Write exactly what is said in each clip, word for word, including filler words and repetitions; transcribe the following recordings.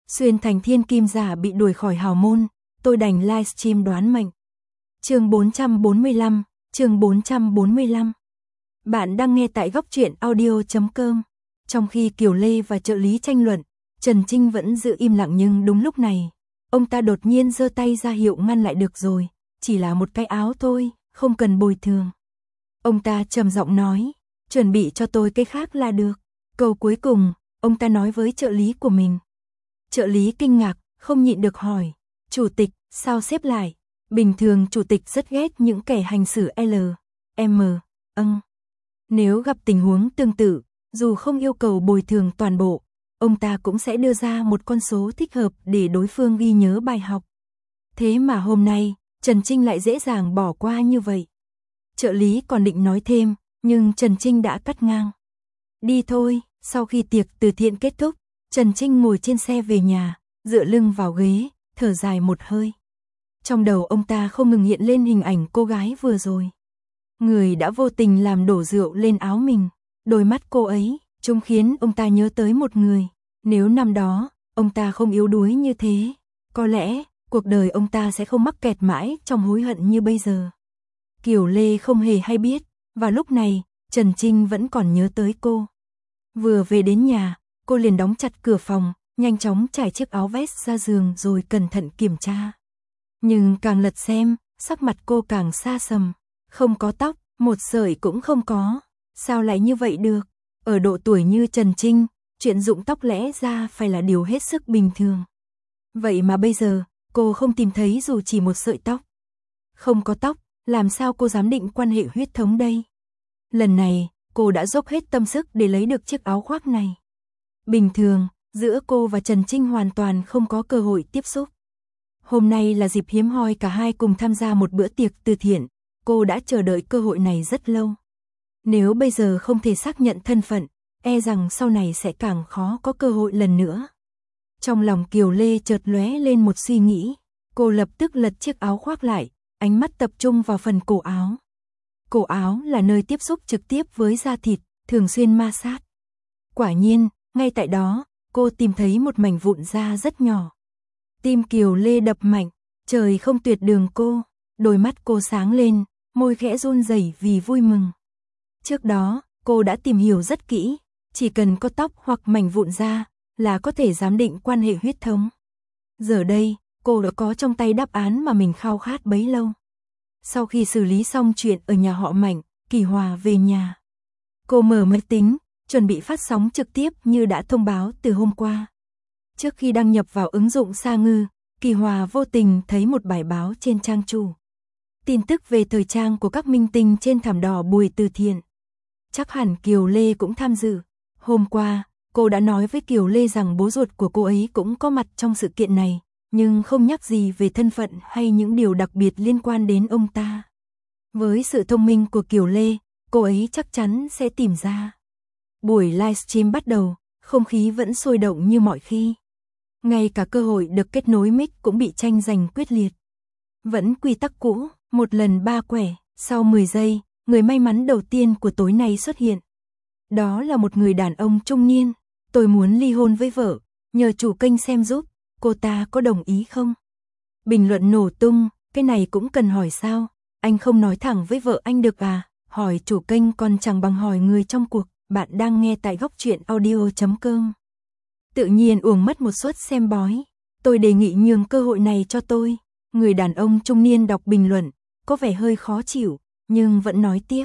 Xuyên thành thiên kim giả bị đuổi khỏi hào môn, tôi đành livestream đoán mệnh. Chương bốn trăm bốn mươi lăm, chương bốn trăm bốn mươi lăm. Bạn đang nghe tại góc truyện audio chấm com. Trong khi Kiều Lê và trợ lý tranh luận, Trần Trinh vẫn giữ im lặng, nhưng đúng lúc này, ông ta đột nhiên giơ tay ra hiệu ngăn lại. Được rồi, chỉ là một cái áo thôi, không cần bồi thường. Ông ta trầm giọng nói, chuẩn bị cho tôi cái khác là được. Câu cuối cùng, ông ta nói với trợ lý của mình. Trợ lý kinh ngạc, không nhịn được hỏi, chủ tịch, sao xếp lại? Bình thường chủ tịch rất ghét những kẻ hành xử L, M, âng. Nếu gặp tình huống tương tự, dù không yêu cầu bồi thường toàn bộ, ông ta cũng sẽ đưa ra một con số thích hợp để đối phương ghi nhớ bài học. Thế mà hôm nay, Trần Trinh lại dễ dàng bỏ qua như vậy. Trợ lý còn định nói thêm, nhưng Trần Trinh đã cắt ngang. Đi thôi. Sau khi tiệc từ thiện kết thúc, Trần Trinh ngồi trên xe về nhà, dựa lưng vào ghế, thở dài một hơi. Trong đầu ông ta không ngừng hiện lên hình ảnh cô gái vừa rồi. Người đã vô tình làm đổ rượu lên áo mình. Đôi mắt cô ấy, trông khiến ông ta nhớ tới một người. Nếu năm đó, ông ta không yếu đuối như thế, có lẽ, cuộc đời ông ta sẽ không mắc kẹt mãi trong hối hận như bây giờ. Kiều Lê không hề hay biết, và lúc này, Trần Trinh vẫn còn nhớ tới cô. Vừa về đến nhà, cô liền đóng chặt cửa phòng, nhanh chóng trải chiếc áo vest ra giường rồi cẩn thận kiểm tra. Nhưng càng lật xem, sắc mặt cô càng xa sầm. Không có tóc, một sợi cũng không có. Sao lại như vậy được? Ở độ tuổi như Trần Trinh, chuyện rụng tóc lẽ ra phải là điều hết sức bình thường. Vậy mà bây giờ, cô không tìm thấy dù chỉ một sợi tóc. Không có tóc, làm sao cô dám định quan hệ huyết thống đây? Lần này, cô đã dốc hết tâm sức để lấy được chiếc áo khoác này. Bình thường, giữa cô và Trần Trinh hoàn toàn không có cơ hội tiếp xúc. Hôm nay là dịp hiếm hoi cả hai cùng tham gia một bữa tiệc từ thiện, cô đã chờ đợi cơ hội này rất lâu. Nếu bây giờ không thể xác nhận thân phận, e rằng sau này sẽ càng khó có cơ hội lần nữa. Trong lòng Kiều Lê chợt lóe lên một suy nghĩ, cô lập tức lật chiếc áo khoác lại, ánh mắt tập trung vào phần cổ áo. Cổ áo là nơi tiếp xúc trực tiếp với da thịt, thường xuyên ma sát. Quả nhiên, ngay tại đó, cô tìm thấy một mảnh vụn da rất nhỏ. Tim Kiều Lê đập mạnh, trời không tuyệt đường cô, đôi mắt cô sáng lên, môi khẽ run rẩy vì vui mừng. Trước đó, cô đã tìm hiểu rất kỹ, chỉ cần có tóc hoặc mảnh vụn da là có thể giám định quan hệ huyết thống. Giờ đây, cô đã có trong tay đáp án mà mình khao khát bấy lâu. Sau khi xử lý xong chuyện ở nhà họ Mạnh, Kỳ Hòa về nhà. Cô mở máy tính, chuẩn bị phát sóng trực tiếp như đã thông báo từ hôm qua. Trước khi đăng nhập vào ứng dụng Sa Ngư, Kỳ Hòa vô tình thấy một bài báo trên trang chủ. Tin tức về thời trang của các minh tinh trên thảm đỏ buổi từ thiện. Chắc hẳn Kiều Lê cũng tham dự. Hôm qua, cô đã nói với Kiều Lê rằng bố ruột của cô ấy cũng có mặt trong sự kiện này, nhưng không nhắc gì về thân phận hay những điều đặc biệt liên quan đến ông ta. Với sự thông minh của Kiều Lê, cô ấy chắc chắn sẽ tìm ra. Buổi livestream bắt đầu, không khí vẫn sôi động như mọi khi. Ngay cả cơ hội được kết nối mic cũng bị tranh giành quyết liệt. Vẫn quy tắc cũ, một lần ba quẻ, sau mười giây, người may mắn đầu tiên của tối nay xuất hiện. Đó là một người đàn ông trung niên. Tôi muốn ly hôn với vợ, nhờ chủ kênh xem giúp, cô ta có đồng ý không? Bình luận nổ tung, cái này cũng cần hỏi sao? Anh không nói thẳng với vợ anh được à? Hỏi chủ kênh còn chẳng bằng hỏi người trong cuộc. Bạn đang nghe tại góc truyện audio chấm com. Tự nhiên uổng mất một suất xem bói. Tôi đề nghị nhường cơ hội này cho tôi. Người đàn ông trung niên đọc bình luận, có vẻ hơi khó chịu, nhưng vẫn nói tiếp.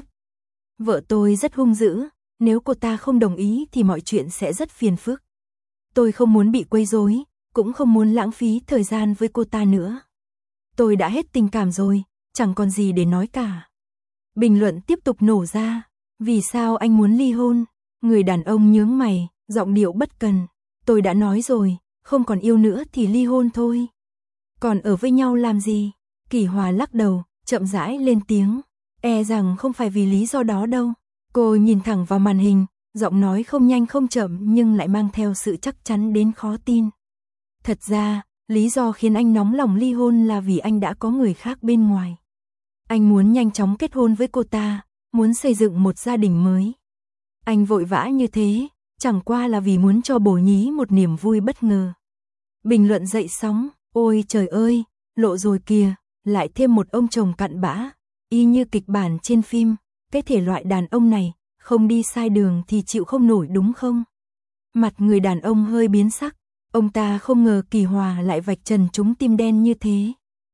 Vợ tôi rất hung dữ, nếu cô ta không đồng ý thì mọi chuyện sẽ rất phiền phức. Tôi không muốn bị quấy rối, cũng không muốn lãng phí thời gian với cô ta nữa. Tôi đã hết tình cảm rồi, chẳng còn gì để nói cả. Bình luận tiếp tục nổ ra. Vì sao anh muốn ly hôn? Người đàn ông nhướng mày, giọng điệu bất cần. Tôi đã nói rồi, không còn yêu nữa thì ly hôn thôi. Còn ở với nhau làm gì? Kỳ Hòa lắc đầu, chậm rãi lên tiếng. E rằng không phải vì lý do đó đâu. Cô nhìn thẳng vào màn hình, giọng nói không nhanh không chậm nhưng lại mang theo sự chắc chắn đến khó tin. Thật ra, lý do khiến anh nóng lòng ly hôn là vì anh đã có người khác bên ngoài. Anh muốn nhanh chóng kết hôn với cô ta, muốn xây dựng một gia đình mới. Anh vội vã như thế, chẳng qua là vì muốn cho bồ nhí một niềm vui bất ngờ. Bình luận dậy sóng, ôi trời ơi, lộ rồi kìa, lại thêm một ông chồng cặn bã, y như kịch bản trên phim, cái thể loại đàn ông này, không đi sai đường thì chịu không nổi đúng không? Mặt người đàn ông hơi biến sắc, ông ta không ngờ Kỳ Hòa lại vạch trần chúng tim đen như thế.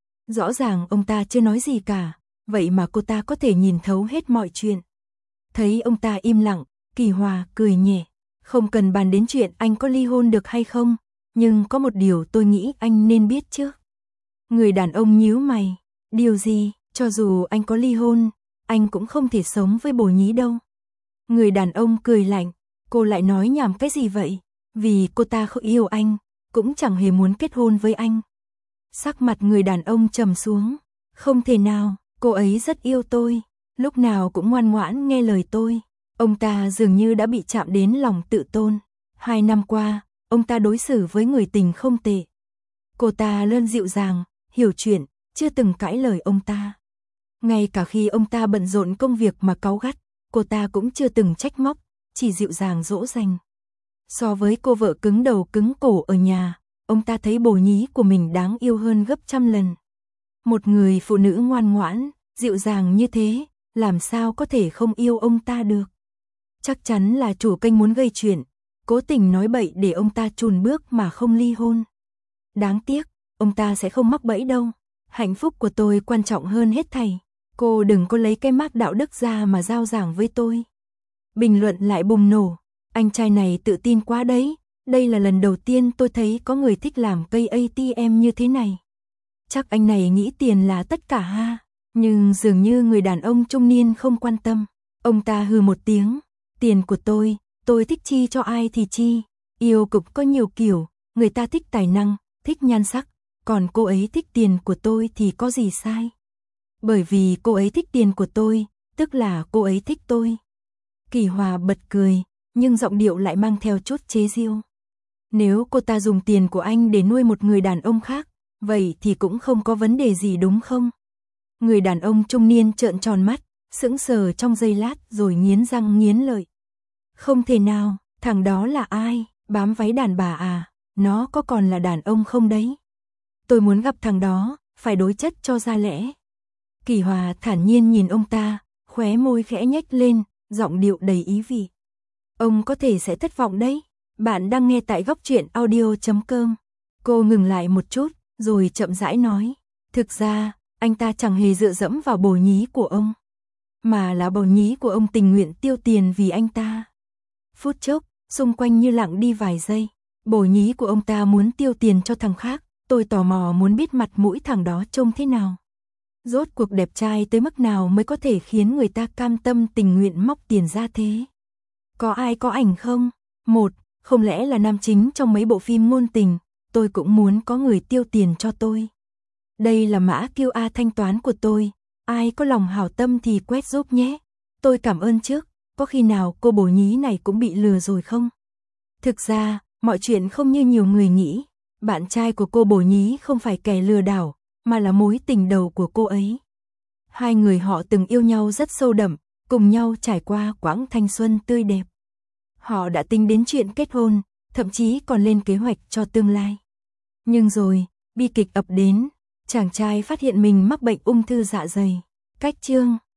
Rõ ràng ông ta chưa nói gì cả, vậy mà cô ta có thể nhìn thấu hết mọi chuyện. Thấy ông ta im lặng, Kỳ Hòa cười nhẹ, không cần bàn đến chuyện anh có ly hôn được hay không, nhưng có một điều tôi nghĩ anh nên biết trước. Người đàn ông nhíu mày, điều gì, cho dù anh có ly hôn, anh cũng không thể sống với Bồ Nhí đâu. Người đàn ông cười lạnh, cô lại nói nhảm cái gì vậy, vì cô ta không yêu anh, cũng chẳng hề muốn kết hôn với anh. Sắc mặt người đàn ông trầm xuống, không thể nào, cô ấy rất yêu tôi, lúc nào cũng ngoan ngoãn nghe lời tôi. Ông ta dường như đã bị chạm đến lòng tự tôn. Hai năm qua, ông ta đối xử với người tình không tệ. Cô ta luôn dịu dàng, hiểu chuyện, chưa từng cãi lời ông ta. Ngay cả khi ông ta bận rộn công việc mà cáu gắt, cô ta cũng chưa từng trách móc, chỉ dịu dàng dỗ dành. So với cô vợ cứng đầu cứng cổ ở nhà, ông ta thấy Bồ Nhí của mình đáng yêu hơn gấp trăm lần. Một người phụ nữ ngoan ngoãn, dịu dàng như thế, làm sao có thể không yêu ông ta được. Chắc chắn là chủ kênh muốn gây chuyện, cố tình nói bậy để ông ta chùn bước mà không ly hôn. Đáng tiếc, ông ta sẽ không mắc bẫy đâu. Hạnh phúc của tôi quan trọng hơn hết thảy. Cô đừng có lấy cái mác đạo đức ra mà giao giảng với tôi. Bình luận lại bùng nổ. Anh trai này tự tin quá đấy. Đây là lần đầu tiên tôi thấy có người thích làm cây a tê em như thế này. Chắc anh này nghĩ tiền là tất cả ha. Nhưng dường như người đàn ông trung niên không quan tâm. Ông ta hừ một tiếng. Tiền của tôi, tôi thích chi cho ai thì chi. Yêu cục có nhiều kiểu, người ta thích tài năng, thích nhan sắc. Còn cô ấy thích tiền của tôi thì có gì sai. Bởi vì cô ấy thích tiền của tôi, tức là cô ấy thích tôi. Kỳ Hòa bật cười, nhưng giọng điệu lại mang theo chút chế giễu. Nếu cô ta dùng tiền của anh để nuôi một người đàn ông khác, vậy thì cũng không có vấn đề gì đúng không? Người đàn ông trung niên trợn tròn mắt, sững sờ trong giây lát rồi nghiến răng nghiến lợi. Không thể nào, thằng đó là ai, bám váy đàn bà à, nó có còn là đàn ông không đấy? Tôi muốn gặp thằng đó, phải đối chất cho ra lẽ. Kỳ Hòa thản nhiên nhìn ông ta, khóe môi khẽ nhếch lên, giọng điệu đầy ý vị. Ông có thể sẽ thất vọng đấy. Bạn đang nghe tại góc truyện audio chấm com. Cô ngừng lại một chút, rồi chậm rãi nói. Thực ra, anh ta chẳng hề dựa dẫm vào Bồ Nhí của ông. Mà là Bồ Nhí của ông tình nguyện tiêu tiền vì anh ta. Phút chốc, xung quanh như lặng đi vài giây. Bồ Nhí của ông ta muốn tiêu tiền cho thằng khác. Tôi tò mò muốn biết mặt mũi thằng đó trông thế nào. Rốt cuộc đẹp trai tới mức nào mới có thể khiến người ta cam tâm tình nguyện móc tiền ra thế? Có ai có ảnh không? Một, không lẽ là nam chính trong mấy bộ phim ngôn tình, tôi cũng muốn có người tiêu tiền cho tôi. Đây là mã quy rờ thanh toán của tôi, ai có lòng hảo tâm thì quét giúp nhé. Tôi cảm ơn trước, có khi nào cô Bồ Nhí này cũng bị lừa rồi không? Thực ra, mọi chuyện không như nhiều người nghĩ. Bạn trai của cô Bồ Nhí không phải kẻ lừa đảo, mà là mối tình đầu của cô ấy. Hai người họ từng yêu nhau rất sâu đậm, cùng nhau trải qua quãng thanh xuân tươi đẹp. Họ đã tính đến chuyện kết hôn, thậm chí còn lên kế hoạch cho tương lai. Nhưng rồi, bi kịch ập đến, chàng trai phát hiện mình mắc bệnh ung thư dạ dày. Cách chương